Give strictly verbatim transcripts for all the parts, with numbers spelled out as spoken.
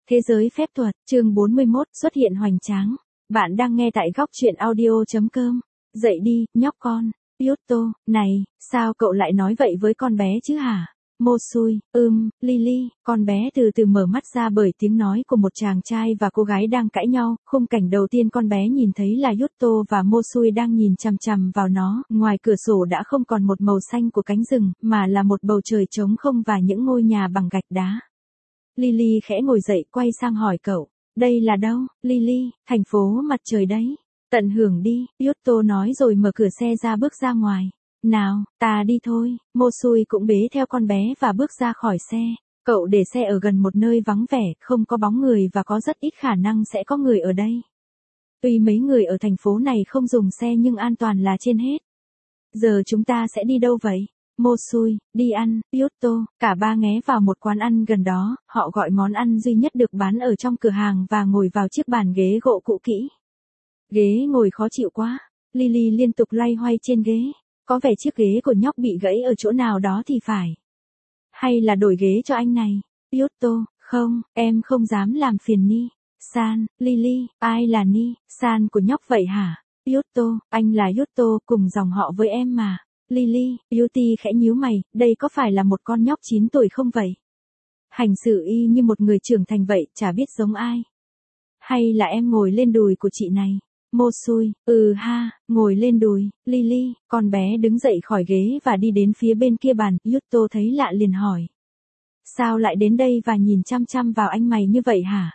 Thế giới phép thuật, chương bốn mươi mốt, xuất hiện hoành tráng. Bạn đang nghe tại góc truyện audio.com. Dậy đi, nhóc con. Yuto, này, sao cậu lại nói vậy với con bé chứ hả? Mosui, ưm, Lily, con bé từ từ mở mắt ra bởi tiếng nói của một chàng trai và cô gái đang cãi nhau. Khung cảnh đầu tiên con bé nhìn thấy là Yuto và Mosui đang nhìn chằm chằm vào nó. Ngoài cửa sổ đã không còn một màu xanh của cánh rừng, mà là một bầu trời trống không và những ngôi nhà bằng gạch đá. Lily khẽ ngồi dậy quay sang hỏi cậu, đây là đâu? Lily, thành phố mặt trời đấy. Tận hưởng đi, Yuto nói rồi mở cửa xe ra bước ra ngoài. Nào, ta đi thôi. Mosui cũng bế theo con bé và bước ra khỏi xe. Cậu để xe ở gần một nơi vắng vẻ, không có bóng người và có rất ít khả năng sẽ có người ở đây. Tuy mấy người ở thành phố này không dùng xe nhưng an toàn là trên hết. Giờ chúng ta sẽ đi đâu vậy? Mosui, đi ăn. Yuto, cả ba nghé vào một quán ăn gần đó, họ gọi món ăn duy nhất được bán ở trong cửa hàng và ngồi vào chiếc bàn ghế gỗ cũ kỹ. Ghế ngồi khó chịu quá. Lily liên tục loay hoay trên ghế. Có vẻ chiếc ghế của nhóc bị gãy ở chỗ nào đó thì phải. Hay là đổi ghế cho anh này? Yuto, không, em không dám làm phiền Ni. San, Lily, ai là Ni? San của nhóc vậy hả? Yuto, anh là Yuto, cùng dòng họ với em mà. Lily, Yuti khẽ nhíu mày, đây có phải là một con nhóc chín tuổi không vậy? Hành xử y như một người trưởng thành vậy, chả biết giống ai. Hay là em ngồi lên đùi của chị này? Mosui, ừ ha, ngồi lên đùi. Lily, con bé đứng dậy khỏi ghế và đi đến phía bên kia bàn. Yuto thấy lạ liền hỏi. Sao lại đến đây và nhìn chăm chăm vào anh mày như vậy hả?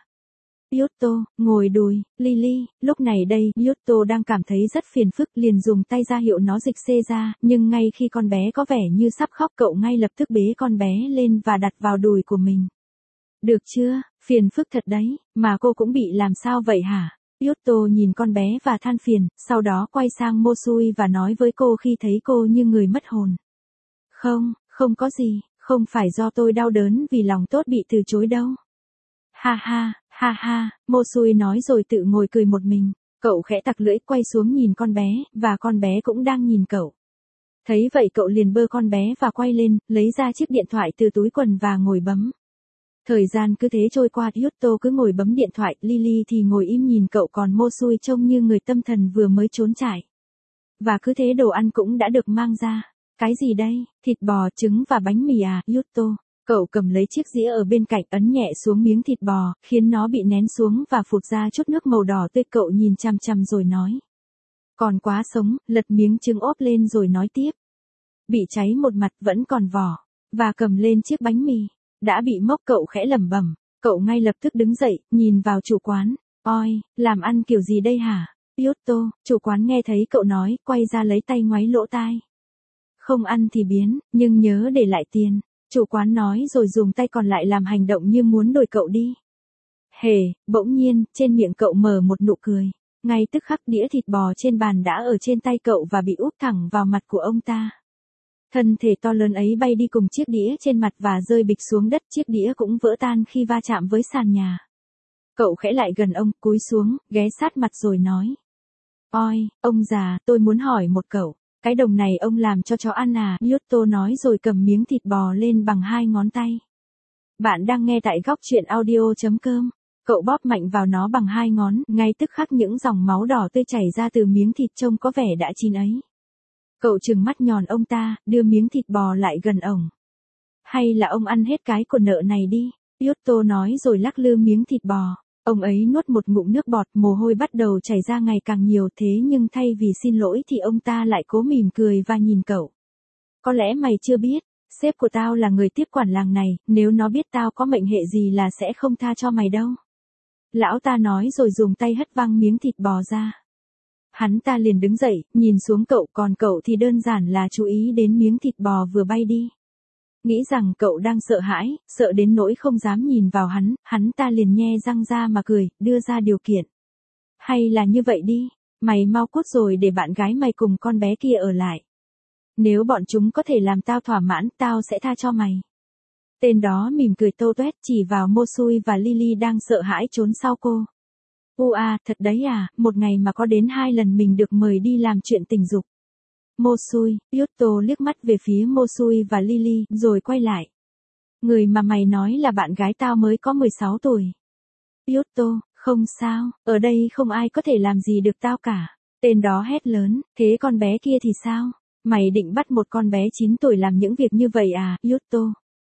Yuto, ngồi đùi. Lily, lúc này đây, Yuto đang cảm thấy rất phiền phức liền dùng tay ra hiệu nó dịch xê ra, nhưng ngay khi con bé có vẻ như sắp khóc cậu ngay lập tức bế con bé lên và đặt vào đùi của mình. Được chưa, phiền phức thật đấy, mà cô cũng bị làm sao vậy hả? Yuto nhìn con bé và than phiền, sau đó quay sang Mosui và nói với cô khi thấy cô như người mất hồn. Không, không có gì, không phải do tôi đau đớn vì lòng tốt bị từ chối đâu. Ha ha, ha ha, Mosui nói rồi tự ngồi cười một mình, cậu khẽ tặc lưỡi quay xuống nhìn con bé, và con bé cũng đang nhìn cậu. Thấy vậy cậu liền bơ con bé và quay lên, lấy ra chiếc điện thoại từ túi quần và ngồi bấm. Thời gian cứ thế trôi qua, Yuto cứ ngồi bấm điện thoại, Lily thì ngồi im nhìn cậu còn Mosui trông như người tâm thần vừa mới trốn trại. Và cứ thế đồ ăn cũng đã được mang ra. Cái gì đây? Thịt bò, trứng và bánh mì à? Yuto. Cậu cầm lấy chiếc dĩa ở bên cạnh ấn nhẹ xuống miếng thịt bò, khiến nó bị nén xuống và phụt ra chút nước màu đỏ tươi. Cậu nhìn chằm chằm rồi nói. Còn quá sống, lật miếng trứng ốp lên rồi nói tiếp. Bị cháy một mặt vẫn còn vỏ. Và cầm lên chiếc bánh mì. Đã bị mốc cậu khẽ lẩm bẩm. Cậu ngay lập tức đứng dậy, nhìn vào chủ quán. Oi, làm ăn kiểu gì đây hả? Yuto, chủ quán nghe thấy cậu nói, quay ra lấy tay ngoáy lỗ tai. Không ăn thì biến, nhưng nhớ để lại tiền. Chủ quán nói rồi dùng tay còn lại làm hành động như muốn đuổi cậu đi. Hề, bỗng nhiên, trên miệng cậu mở một nụ cười. Ngay tức khắc đĩa thịt bò trên bàn đã ở trên tay cậu và bị úp thẳng vào mặt của ông ta. Thân thể to lớn ấy bay đi cùng chiếc đĩa trên mặt và rơi bịch xuống đất, chiếc đĩa cũng vỡ tan khi va chạm với sàn nhà. Cậu khẽ lại gần ông, cúi xuống, ghé sát mặt rồi nói. Oi, ông già, tôi muốn hỏi một cậu, cái đồng này ông làm cho chó ăn à? Yuto nói rồi cầm miếng thịt bò lên bằng hai ngón tay. Bạn đang nghe tại góc truyện audio.com. Cậu bóp mạnh vào nó bằng hai ngón, ngay tức khắc những dòng máu đỏ tươi chảy ra từ miếng thịt trông có vẻ đã chín ấy. Cậu trừng mắt nhòn ông ta, đưa miếng thịt bò lại gần ổng. Hay là ông ăn hết cái của nợ này đi, Yuto nói rồi lắc lư miếng thịt bò. Ông ấy nuốt một ngụm nước bọt, mồ hôi bắt đầu chảy ra ngày càng nhiều, thế nhưng thay vì xin lỗi thì ông ta lại cố mỉm cười và nhìn cậu. Có lẽ mày chưa biết, sếp của tao là người tiếp quản làng này, nếu nó biết tao có mệnh hệ gì là sẽ không tha cho mày đâu. Lão ta nói rồi dùng tay hất văng miếng thịt bò ra. Hắn ta liền đứng dậy, nhìn xuống cậu, còn cậu thì đơn giản là chú ý đến miếng thịt bò vừa bay đi. Nghĩ rằng cậu đang sợ hãi, sợ đến nỗi không dám nhìn vào hắn, hắn ta liền nhe răng ra mà cười, đưa ra điều kiện. Hay là như vậy đi, mày mau cút rồi để bạn gái mày cùng con bé kia ở lại. Nếu bọn chúng có thể làm tao thỏa mãn, tao sẽ tha cho mày. Tên đó mỉm cười tô toét chỉ vào Mosui và Lily đang sợ hãi trốn sau cô. Ua, à, thật đấy à, một ngày mà có đến hai lần mình được mời đi làm chuyện tình dục. Mosui, Yuto liếc mắt về phía Mosui và Lily, rồi quay lại. Người mà mày nói là bạn gái tao mới có mười sáu tuổi. Yotto, không sao, ở đây không ai có thể làm gì được tao cả. Tên đó hét lớn, thế con bé kia thì sao? Mày định bắt một con bé chín tuổi làm những việc như vậy à, Yotto?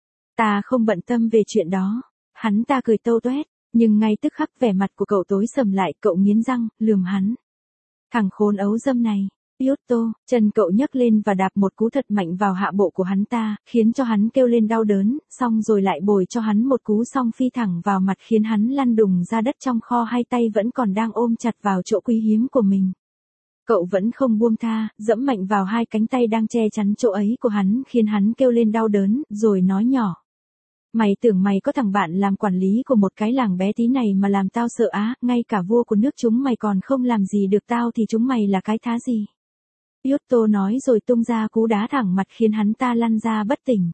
Ta không bận tâm về chuyện đó. Hắn ta cười tâu tuét, nhưng ngay tức khắc vẻ mặt của cậu tối sầm lại, cậu nghiến răng, lườm hắn. Thằng khốn ấu dâm này. Yotto, chân cậu nhấc lên và đạp một cú thật mạnh vào hạ bộ của hắn ta, khiến cho hắn kêu lên đau đớn, xong rồi lại bồi cho hắn một cú xong phi thẳng vào mặt khiến hắn lăn đùng ra đất trong kho, hai tay vẫn còn đang ôm chặt vào chỗ quý hiếm của mình. Cậu vẫn không buông tha, dẫm mạnh vào hai cánh tay đang che chắn chỗ ấy của hắn khiến hắn kêu lên đau đớn, rồi nói nhỏ. Mày tưởng mày có thằng bạn làm quản lý của một cái làng bé tí này mà làm tao sợ á, ngay cả vua của nước chúng mày còn không làm gì được tao thì chúng mày là cái thá gì? Yotto nói rồi tung ra cú đá thẳng mặt khiến hắn ta lăn ra bất tỉnh.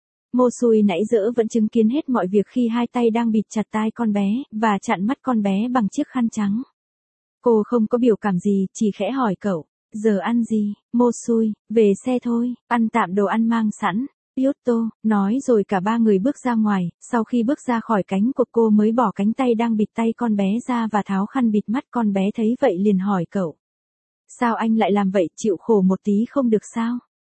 Mosui nãy giờ vẫn chứng kiến hết mọi việc khi hai tay đang bịt chặt tai con bé, và chặn mắt con bé bằng chiếc khăn trắng. Cô không có biểu cảm gì, chỉ khẽ hỏi cậu, giờ ăn gì, Mosui, về xe thôi, ăn tạm đồ ăn mang sẵn. Yotto nói rồi cả ba người bước ra ngoài, sau khi bước ra khỏi cánh của cô mới bỏ cánh tay đang bịt tay con bé ra và tháo khăn bịt mắt con bé, thấy vậy liền hỏi cậu. Sao anh lại làm vậy, chịu khổ một tí không được sao?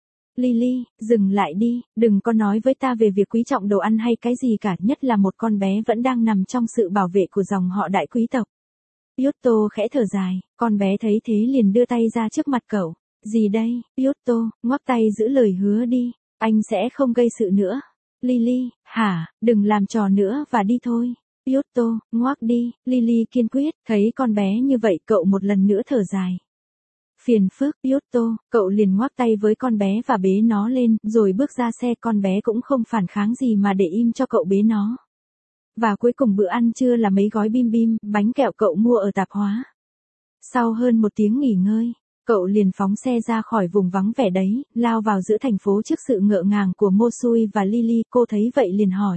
Lily, dừng lại đi, đừng có nói với ta về việc quý trọng đồ ăn hay cái gì cả, nhất là một con bé vẫn đang nằm trong sự bảo vệ của dòng họ đại quý tộc. Yotto khẽ thở dài, con bé thấy thế liền đưa tay ra trước mặt cậu. Gì đây, Yotto, ngoắc tay giữ lời hứa đi, anh sẽ không gây sự nữa. Lily, hả, đừng làm trò nữa và đi thôi. Yotto, ngoắc đi, Lily kiên quyết, thấy con bé như vậy cậu một lần nữa thở dài. Phiền phức, Yotto, cậu liền ngoắc tay với con bé và bế nó lên, rồi bước ra xe, con bé cũng không phản kháng gì mà để im cho cậu bế nó. Và cuối cùng bữa ăn trưa là mấy gói bim bim, bánh kẹo cậu mua ở tạp hóa. Sau hơn một tiếng nghỉ ngơi, cậu liền phóng xe ra khỏi vùng vắng vẻ đấy, lao vào giữa thành phố trước sự ngỡ ngàng của Mosui và Lily. Cô thấy vậy liền hỏi.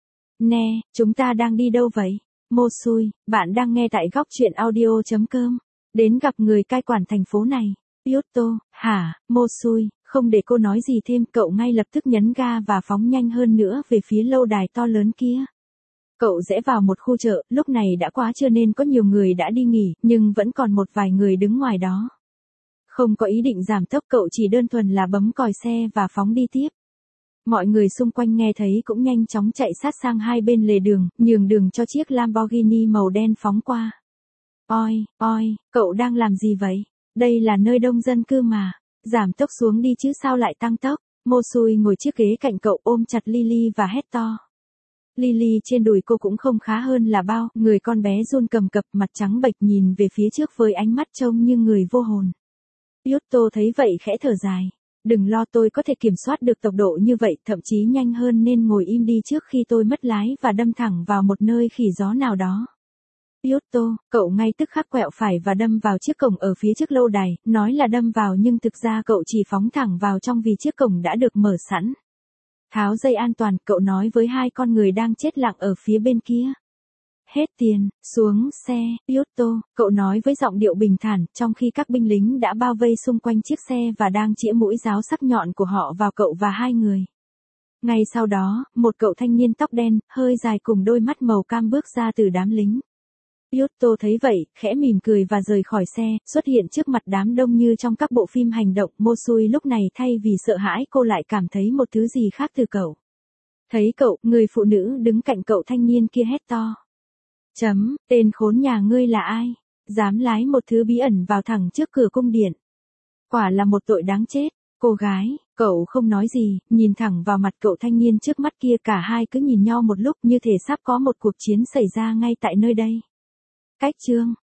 Nè, chúng ta đang đi đâu vậy? Mosui, bạn đang nghe tại góc truyện audio chấm com. Đến gặp người cai quản thành phố này. Yotto, hả, Mosui, không để cô nói gì thêm, cậu ngay lập tức nhấn ga và phóng nhanh hơn nữa về phía lâu đài to lớn kia. Cậu rẽ vào một khu chợ, lúc này đã quá trưa nên có nhiều người đã đi nghỉ, nhưng vẫn còn một vài người đứng ngoài đó. Không có ý định giảm tốc, cậu chỉ đơn thuần là bấm còi xe và phóng đi tiếp. Mọi người xung quanh nghe thấy cũng nhanh chóng chạy sát sang hai bên lề đường, nhường đường cho chiếc Lamborghini màu đen phóng qua. Oi, oi, cậu đang làm gì vậy? Đây là nơi đông dân cư mà. Giảm tốc xuống đi chứ sao lại tăng tốc. Mosui ngồi chiếc ghế cạnh cậu ôm chặt Lily và hét to. Lily trên đùi cô cũng không khá hơn là bao, người con bé run cầm cập, mặt trắng bệch nhìn về phía trước với ánh mắt trông như người vô hồn. Yotto thấy vậy khẽ thở dài. Đừng lo, tôi có thể kiểm soát được tốc độ như vậy, thậm chí nhanh hơn, nên ngồi im đi trước khi tôi mất lái và đâm thẳng vào một nơi khỉ gió nào đó. Yotto, cậu ngay tức khắc quẹo phải và đâm vào chiếc cổng ở phía trước lâu đài, nói là đâm vào nhưng thực ra cậu chỉ phóng thẳng vào trong vì chiếc cổng đã được mở sẵn. Tháo dây an toàn, cậu nói với hai con người đang chết lặng ở phía bên kia. Hết tiền, xuống xe, Yotto, cậu nói với giọng điệu bình thản, trong khi các binh lính đã bao vây xung quanh chiếc xe và đang chĩa mũi giáo sắc nhọn của họ vào cậu và hai người. Ngay sau đó, một cậu thanh niên tóc đen, hơi dài cùng đôi mắt màu cam bước ra từ đám lính. Yotto thấy vậy, khẽ mỉm cười và rời khỏi xe, xuất hiện trước mặt đám đông như trong các bộ phim hành động. Mosui lúc này thay vì sợ hãi cô lại cảm thấy một thứ gì khác từ cậu. Thấy cậu, người phụ nữ đứng cạnh cậu thanh niên kia hét to. Chấm, tên khốn nhà ngươi là ai? Dám lái một thứ bí ẩn vào thẳng trước cửa cung điện. Quả là một tội đáng chết. Cô gái, cậu không nói gì, nhìn thẳng vào mặt cậu thanh niên trước mắt kia, cả hai cứ nhìn nhau một lúc như thể sắp có một cuộc chiến xảy ra ngay tại nơi đây. Cách chương